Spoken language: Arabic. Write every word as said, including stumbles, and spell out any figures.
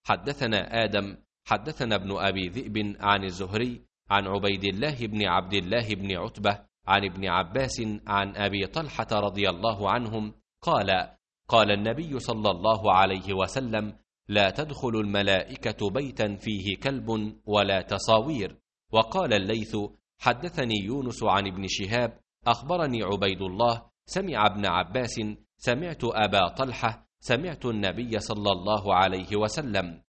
حدثنا آدم حدثنا ابن أبي ذئب عن الزهري عن عبيد الله بن عبد الله بن عتبة عن ابن عباس عن أبي طلحة رضي الله عنهم قال: قال النبي صلى الله عليه وسلم: لا تدخل الملائكة بيتا فيه كلب ولا تصاوير. وقال الليث: حدثني يونس عن ابن شهاب أخبرني عبيد الله سمع ابن عباس: سمعت أبا طلحة سمعت النبي صلى الله عليه وسلم